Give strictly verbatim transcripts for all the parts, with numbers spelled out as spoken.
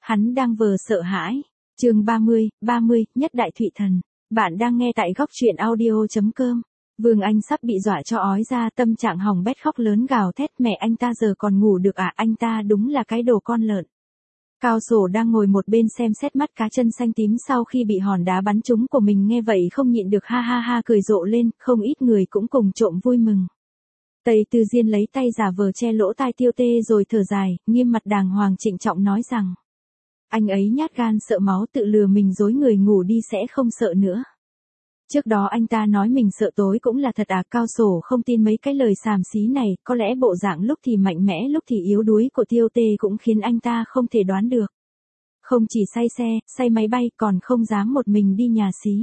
Hắn đang vờ sợ hãi. Chương ba mươi, ba mươi, Nhất Đại Thụy Thần. Bạn đang nghe tại góc truyện audio chấm com. Vương Anh sắp bị dọa cho ói ra, tâm trạng hỏng bét, khóc lớn gào thét, mẹ anh ta giờ còn ngủ được à, anh ta đúng là cái đồ con lợn. Cao Sổ đang ngồi một bên xem xét, mắt cá chân xanh tím sau khi bị hòn đá bắn trúng của mình, nghe vậy không nhịn được ha ha ha cười rộ lên, không ít người cũng cùng trộm vui mừng. Tây Tư Diên lấy tay giả vờ che lỗ tai Tiêu Tê rồi thở dài, nghiêm mặt đàng hoàng trịnh trọng nói rằng: anh ấy nhát gan sợ máu, tự lừa mình dối người ngủ đi sẽ không sợ nữa. Trước đó anh ta nói mình sợ tối cũng là thật à? Cao Sổ không tin mấy cái lời xàm xí này, có lẽ bộ dạng lúc thì mạnh mẽ lúc thì yếu đuối của Tiêu Tê cũng khiến anh ta không thể đoán được. Không chỉ say xe, say máy bay còn không dám một mình đi nhà xí.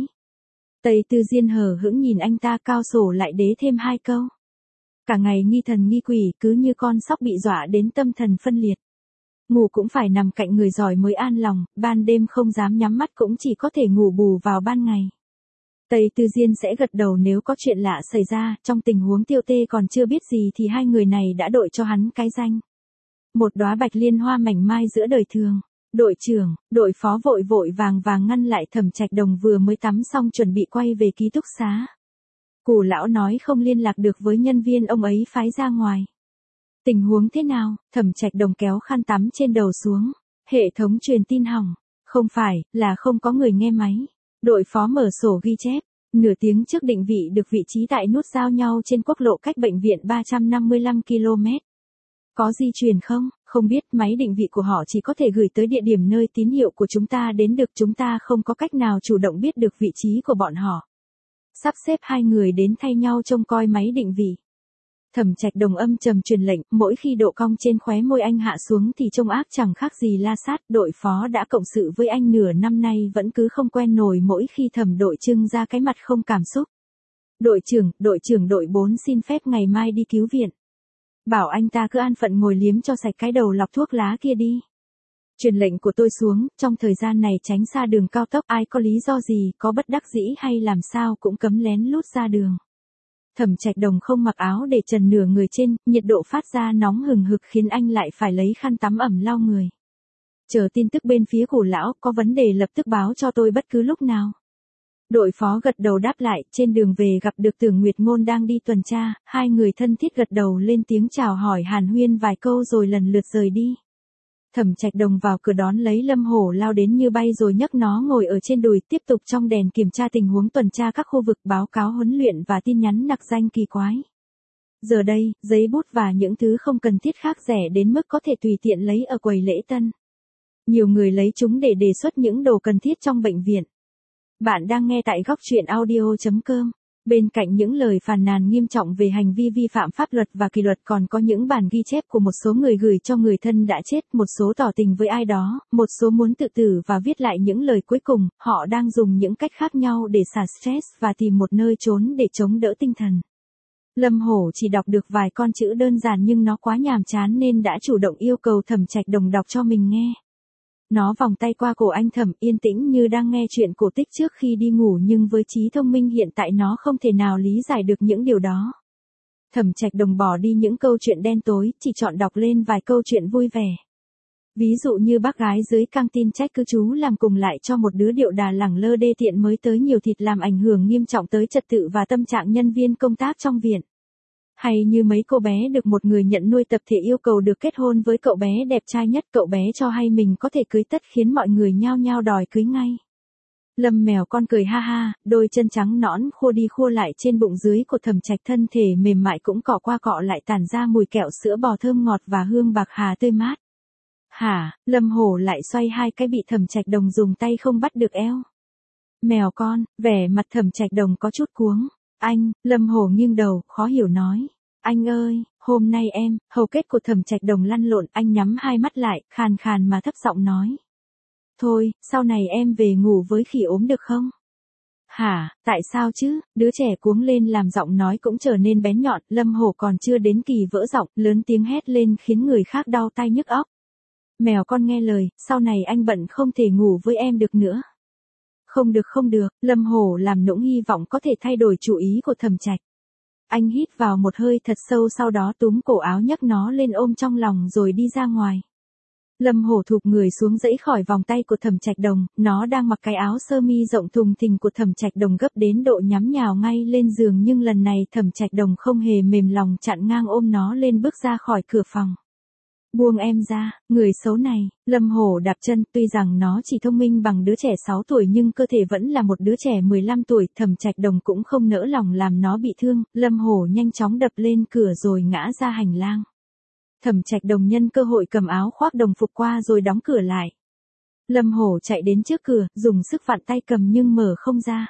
Tây Tư Diên hờ hững nhìn anh ta, Cao Sổ lại đế thêm hai câu. Cả ngày nghi thần nghi quỷ, cứ như con sóc bị dọa đến tâm thần phân liệt. Ngủ cũng phải nằm cạnh người giỏi mới an lòng, ban đêm không dám nhắm mắt cũng chỉ có thể ngủ bù vào ban ngày. Tây Tư Diên sẽ gật đầu nếu có chuyện lạ xảy ra, trong tình huống Tiêu Tê còn chưa biết gì thì hai người này đã đội cho hắn cái danh. Một đóa bạch liên hoa mảnh mai giữa đời thường. Đội trưởng, đội phó vội vội vàng vàng ngăn lại Thẩm Trạch Đồng vừa mới tắm xong chuẩn bị quay về ký túc xá. Cù lão nói không liên lạc được với nhân viên ông ấy phái ra ngoài. Tình huống thế nào? Thẩm Trạch Đồng kéo khăn tắm trên đầu xuống. Hệ thống truyền tin hỏng. Không phải, là không có người nghe máy. Đội phó mở sổ ghi chép. Nửa tiếng trước định vị được vị trí tại nút giao nhau trên quốc lộ cách bệnh viện ba trăm năm mươi lăm ki lô mét. Có di chuyển không? Không biết, máy định vị của họ chỉ có thể gửi tới địa điểm nơi tín hiệu của chúng ta đến được, chúng ta không có cách nào chủ động biết được vị trí của bọn họ. Sắp xếp hai người đến thay nhau trông coi máy định vị. Thẩm Trạch Đồng âm trầm truyền lệnh, mỗi khi độ cong trên khóe môi anh hạ xuống thì trông ác chẳng khác gì la sát. Đội phó đã cộng sự với anh nửa năm nay vẫn cứ không quen nổi mỗi khi Thẩm đội trưng ra cái mặt không cảm xúc. Đội trưởng, đội trưởng đội bốn xin phép ngày mai đi cứu viện. Bảo anh ta cứ an phận ngồi liếm cho sạch cái đầu lọc thuốc lá kia đi. Truyền lệnh của tôi xuống, trong thời gian này tránh xa đường cao tốc, ai có lý do gì, có bất đắc dĩ hay làm sao cũng cấm lén lút ra đường. Thẩm Trạch Đồng không mặc áo để trần nửa người trên, nhiệt độ phát ra nóng hừng hực khiến anh lại phải lấy khăn tắm ẩm lau người. Chờ tin tức bên phía Cù lão, có vấn đề lập tức báo cho tôi bất cứ lúc nào. Đội phó gật đầu đáp lại, trên đường về gặp được Tưởng Nguyệt Ngôn đang đi tuần tra, hai người thân thiết gật đầu lên tiếng chào hỏi hàn huyên vài câu rồi lần lượt rời đi. Thẩm Trạch Đồng vào cửa đón lấy Lâm Hổ lao đến như bay rồi nhấc nó ngồi ở trên đùi, tiếp tục trong đèn kiểm tra tình huống tuần tra các khu vực, báo cáo huấn luyện và tin nhắn nặc danh kỳ quái. Giờ đây, giấy bút và những thứ không cần thiết khác rẻ đến mức có thể tùy tiện lấy ở quầy lễ tân. Nhiều người lấy chúng để đề xuất những đồ cần thiết trong bệnh viện. Bạn đang nghe tại góc truyện audio chấm com. Bên cạnh những lời phàn nàn nghiêm trọng về hành vi vi phạm pháp luật và kỷ luật còn có những bản ghi chép của một số người gửi cho người thân đã chết, một số tỏ tình với ai đó, một số muốn tự tử và viết lại những lời cuối cùng, họ đang dùng những cách khác nhau để xả stress và tìm một nơi trốn để chống đỡ tinh thần. Lâm Hổ chỉ đọc được vài con chữ đơn giản nhưng nó quá nhàm chán nên đã chủ động yêu cầu Thẩm Trạch Đồng đọc cho mình nghe. Nó vòng tay qua cổ anh Thẩm, yên tĩnh như đang nghe chuyện cổ tích trước khi đi ngủ, nhưng với trí thông minh hiện tại nó không thể nào lý giải được những điều đó. Thẩm Trạch Đồng bỏ đi những câu chuyện đen tối, chỉ chọn đọc lên vài câu chuyện vui vẻ. Ví dụ như bác gái dưới căng tin trách cứ chú làm cùng lại cho một đứa điệu đà lẳng lơ đê tiện mới tới nhiều thịt làm ảnh hưởng nghiêm trọng tới trật tự và tâm trạng nhân viên công tác trong viện. Hay như mấy cô bé được một người nhận nuôi tập thể yêu cầu được kết hôn với cậu bé đẹp trai nhất, cậu bé cho hay mình có thể cưới tất khiến mọi người nhao nhao đòi cưới ngay. Lâm mèo con cười ha ha, đôi chân trắng nõn khua đi khua lại trên bụng dưới của Thẩm Trạch, thân thể mềm mại cũng cọ qua cọ lại tản ra mùi kẹo sữa bò thơm ngọt và hương bạc hà tươi mát. Hả? Lâm Hổ lại xoay hai cái bị Thẩm Trạch Đồng dùng tay không bắt được eo. Mèo con, vẻ mặt Thẩm Trạch Đồng có chút cuống. Anh, Lâm Hổ nghiêng đầu, khó hiểu nói. Anh ơi, hôm nay em, hầu kết của Thẩm Trạch Đồng lăn lộn, anh nhắm hai mắt lại, khàn khàn mà thấp giọng nói. Thôi, sau này em về ngủ với khỉ ốm được không? Hả, tại sao chứ? Đứa trẻ cuống lên làm giọng nói cũng trở nên bén nhọn, Lâm Hổ còn chưa đến kỳ vỡ giọng, lớn tiếng hét lên khiến người khác đau tai nhức óc. Mèo con nghe lời, sau này anh bận không thể ngủ với em được nữa. Không được không được, Lâm Hổ làm nũng hy vọng có thể thay đổi chủ ý của Thẩm Trạch. Anh hít vào một hơi thật sâu, sau đó túm cổ áo nhấc nó lên ôm trong lòng rồi đi ra ngoài. Lâm Hổ thụp người xuống dãy khỏi vòng tay của Thẩm Trạch Đồng, nó đang mặc cái áo sơ mi rộng thùng thình của Thẩm Trạch Đồng gấp đến độ nhắm nhào ngay lên giường, nhưng lần này Thẩm Trạch Đồng không hề mềm lòng, chặn ngang ôm nó lên bước ra khỏi cửa phòng. Buông em ra, người xấu này. Lâm Hổ đạp chân, tuy rằng nó chỉ thông minh bằng đứa trẻ sáu tuổi nhưng cơ thể vẫn là một đứa trẻ mười lăm tuổi, Thẩm Trạch Đồng cũng không nỡ lòng làm nó bị thương, Lâm Hổ nhanh chóng đập lên cửa rồi ngã ra hành lang. Thẩm Trạch Đồng nhân cơ hội cầm áo khoác đồng phục qua rồi đóng cửa lại. Lâm Hổ chạy đến trước cửa, dùng sức vặn tay cầm nhưng mở không ra.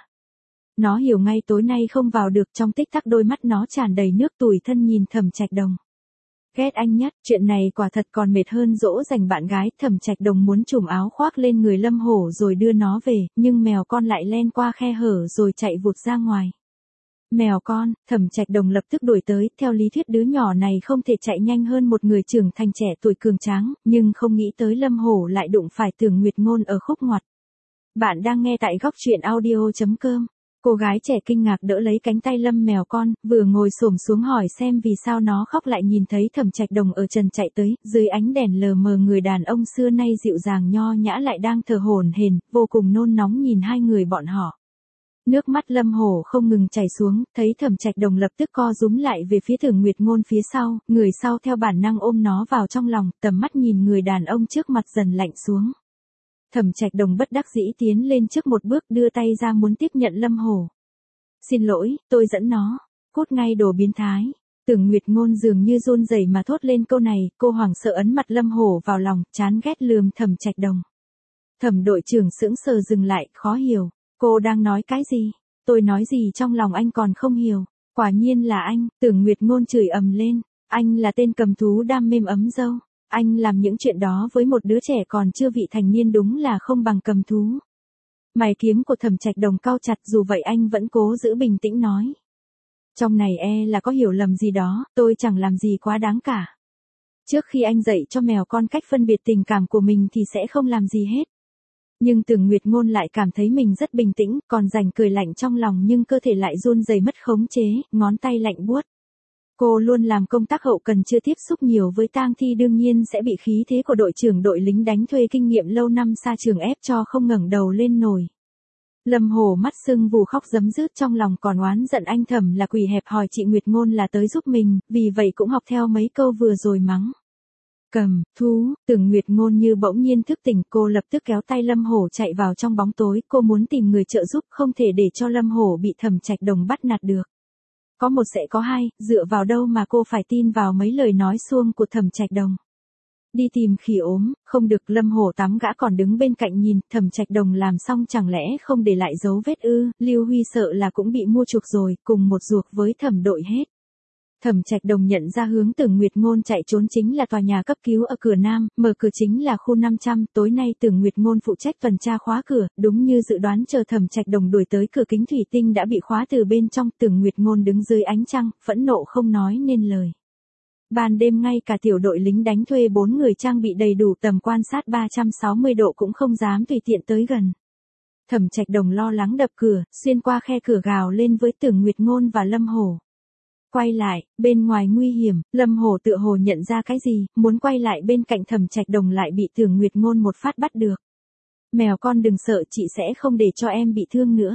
Nó hiểu ngay tối nay không vào được, trong tích tắc đôi mắt nó tràn đầy nước, tủi thân nhìn Thẩm Trạch Đồng. Ghét anh nhất, chuyện này quả thật còn mệt hơn dỗ dành bạn gái. Thẩm Trạch Đồng muốn trùm áo khoác lên người Lâm Hổ rồi đưa nó về, nhưng mèo con lại len qua khe hở rồi chạy vụt ra ngoài. Mèo con, Thẩm Trạch Đồng lập tức đuổi tới, theo lý thuyết đứa nhỏ này không thể chạy nhanh hơn một người trưởng thành trẻ tuổi cường tráng, nhưng không nghĩ tới Lâm Hổ lại đụng phải Tưởng Nguyệt Ngôn ở khúc ngoặt. Bạn đang nghe tại góc truyện audio chấm com. Cô gái trẻ kinh ngạc đỡ lấy cánh tay Lâm mèo con, vừa ngồi xổm xuống hỏi xem vì sao nó khóc, lại nhìn thấy Thẩm Trạch Đồng ở trần chạy tới, dưới ánh đèn lờ mờ người đàn ông xưa nay dịu dàng nho nhã lại đang thở hổn hển, vô cùng nôn nóng nhìn hai người bọn họ. Nước mắt Lâm Hổ không ngừng chảy xuống, thấy Thẩm Trạch Đồng lập tức co rúm lại về phía Tưởng Nguyệt Ngôn phía sau, người sau theo bản năng ôm nó vào trong lòng, tầm mắt nhìn người đàn ông trước mặt dần lạnh xuống. Thẩm Trạch Đồng bất đắc dĩ tiến lên trước một bước, đưa tay ra muốn tiếp nhận Lâm Hổ. Xin lỗi, tôi dẫn nó. Cút ngay đồ biến thái. Tưởng Nguyệt Ngôn dường như run rẩy mà thốt lên câu này, cô hoảng sợ ấn mặt Lâm Hổ vào lòng, chán ghét lườm Thẩm Trạch Đồng. Thẩm đội trưởng sững sờ dừng lại, khó hiểu. Cô đang nói cái gì? Tôi nói gì trong lòng anh còn không hiểu. Quả nhiên là anh, Tưởng Nguyệt Ngôn chửi ầm lên. Anh là tên cầm thú đam mê ấm dâu. Anh làm những chuyện đó với một đứa trẻ còn chưa vị thành niên đúng là không bằng cầm thú. Mày kiếm của Thẩm Trạch Đồng cau chặt, dù vậy anh vẫn cố giữ bình tĩnh nói. Trong này e là có hiểu lầm gì đó, tôi chẳng làm gì quá đáng cả. Trước khi anh dạy cho mèo con cách phân biệt tình cảm của mình thì sẽ không làm gì hết. Nhưng Tưởng Nguyệt Ngôn lại cảm thấy mình rất bình tĩnh, còn rảnh cười lạnh trong lòng nhưng cơ thể lại run rẩy mất khống chế, ngón tay lạnh buốt. Cô luôn làm công tác hậu cần, chưa tiếp xúc nhiều với tang thi, đương nhiên sẽ bị khí thế của đội trưởng đội lính đánh thuê kinh nghiệm lâu năm xa trường ép cho không ngẩng đầu lên nổi. Lâm Hổ mắt sưng vù khóc giấm dứt, trong lòng còn oán giận anh Thẩm là quỷ hẹp hòi, chị Nguyệt Ngôn là tới giúp mình, vì vậy cũng học theo mấy câu vừa rồi mắng. Cầm, thú, Tưởng Nguyệt Ngôn như bỗng nhiên thức tỉnh, cô lập tức kéo tay Lâm Hổ chạy vào trong bóng tối, cô muốn tìm người trợ giúp, không thể để cho Lâm Hổ bị Thẩm Trạch Đồng bắt nạt được. Có một sẽ có hai, dựa vào đâu mà cô phải tin vào mấy lời nói suông của Thẩm Trạch Đồng. Đi tìm khỉ ốm, không được. Lâm Hổ tắm gã còn đứng bên cạnh nhìn, Thẩm Trạch Đồng làm xong chẳng lẽ không để lại dấu vết ư? Lưu Huy sợ là cũng bị mua chuộc rồi, cùng một ruột với Thẩm đội hết. Thẩm Trạch Đồng nhận ra hướng Tưởng Nguyệt Ngôn chạy trốn chính là tòa nhà cấp cứu ở cửa Nam, mở cửa chính là khu năm trăm, tối nay Tưởng Nguyệt Ngôn phụ trách tuần tra khóa cửa, đúng như dự đoán, chờ Thẩm Trạch Đồng đuổi tới, cửa kính thủy tinh đã bị khóa từ bên trong, Tưởng Nguyệt Ngôn đứng dưới ánh trăng, phẫn nộ không nói nên lời. Ban đêm ngay cả tiểu đội lính đánh thuê bốn người trang bị đầy đủ tầm quan sát ba trăm sáu mươi độ cũng không dám tùy tiện tới gần. Thẩm Trạch Đồng lo lắng đập cửa, xuyên qua khe cửa gào lên với Tưởng Nguyệt Ngôn và Lâm Hổ. Quay lại, bên ngoài nguy hiểm. Lâm Hổ tựa hồ nhận ra cái gì, muốn quay lại bên cạnh Thẩm Trạch Đồng lại bị Tưởng Nguyệt Ngôn một phát bắt được. Mèo con đừng sợ, chị sẽ không để cho em bị thương nữa.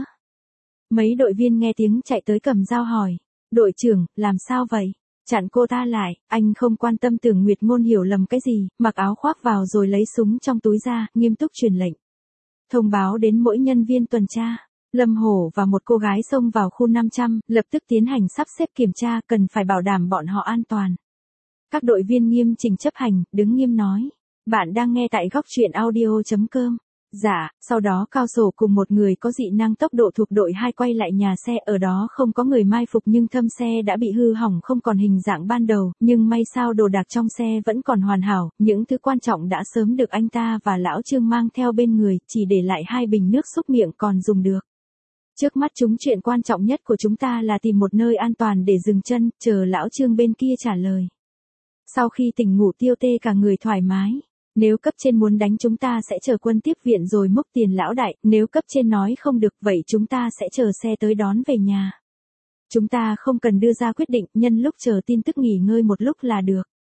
Mấy đội viên nghe tiếng chạy tới cầm dao hỏi. Đội trưởng, làm sao vậy? Chặn cô ta lại, anh không quan tâm. Tưởng Nguyệt Ngôn hiểu lầm cái gì, mặc áo khoác vào rồi lấy súng trong túi ra, nghiêm túc truyền lệnh. Thông báo đến mỗi nhân viên tuần tra. Lâm Hổ và một cô gái xông vào khu năm trăm, lập tức tiến hành sắp xếp kiểm tra, cần phải bảo đảm bọn họ an toàn. Các đội viên nghiêm chỉnh chấp hành, đứng nghiêm nói. Bạn đang nghe tại góc truyện audio chấm com. Dạ, sau đó Cao Sổ cùng một người có dị năng tốc độ thuộc đội hai quay lại nhà xe, ở đó không có người mai phục nhưng thâm xe đã bị hư hỏng không còn hình dạng ban đầu, nhưng may sao đồ đạc trong xe vẫn còn hoàn hảo, những thứ quan trọng đã sớm được anh ta và lão Trương mang theo bên người, chỉ để lại hai bình nước súc miệng còn dùng được. Trước mắt chúng chuyện quan trọng nhất của chúng ta là tìm một nơi an toàn để dừng chân, chờ lão Trương bên kia trả lời. Sau khi tỉnh ngủ Tiêu Tê cả người thoải mái. Nếu cấp trên muốn đánh chúng ta sẽ chờ quân tiếp viện rồi múc tiền lão đại, nếu cấp trên nói không được vậy chúng ta sẽ chờ xe tới đón về nhà. Chúng ta không cần đưa ra quyết định, nhân lúc chờ tin tức nghỉ ngơi một lúc là được.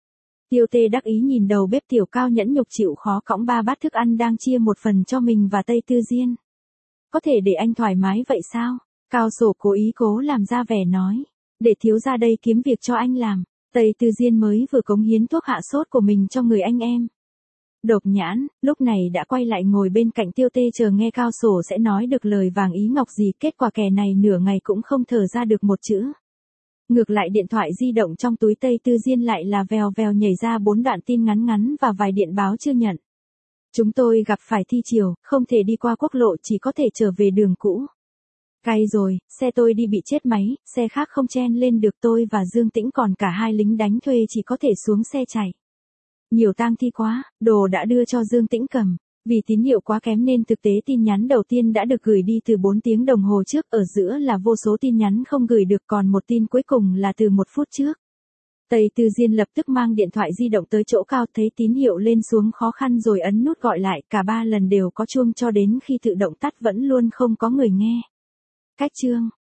Tiêu Tê đắc ý nhìn đầu bếp Tiểu Cao nhẫn nhục chịu khó cõng ba bát thức ăn đang chia một phần cho mình và Tây Tư Diên. Có thể để anh thoải mái vậy sao? Cao Sổ cố ý cố làm ra vẻ nói. Để thiếu ra đây kiếm việc cho anh làm. Tây Tư Diên mới vừa cống hiến thuốc hạ sốt của mình cho người anh em. Độc Nhãn, lúc này đã quay lại ngồi bên cạnh Tiêu Tê chờ nghe Cao Sổ sẽ nói được lời vàng ý ngọc gì, kết quả kẻ này nửa ngày cũng không thở ra được một chữ. Ngược lại điện thoại di động trong túi Tây Tư Diên lại là vèo vèo nhảy ra bốn đoạn tin ngắn ngắn và vài điện báo chưa nhận. Chúng tôi gặp phải thi chiều, không thể đi qua quốc lộ, chỉ có thể trở về đường cũ. Cay rồi, xe tôi đi bị chết máy, xe khác không chen lên được, tôi và Dương Tĩnh còn cả hai lính đánh thuê chỉ có thể xuống xe chạy. Nhiều tang thi quá, đồ đã đưa cho Dương Tĩnh cầm. Vì tín hiệu quá kém nên thực tế tin nhắn đầu tiên đã được gửi đi từ bốn tiếng đồng hồ trước, ở giữa là vô số tin nhắn không gửi được, còn một tin cuối cùng là từ một phút trước. Tây Tư Diên lập tức mang điện thoại di động tới chỗ Cao, thấy tín hiệu lên xuống khó khăn rồi ấn nút gọi lại, cả ba lần đều có chuông cho đến khi tự động tắt vẫn luôn không có người nghe. Cách chương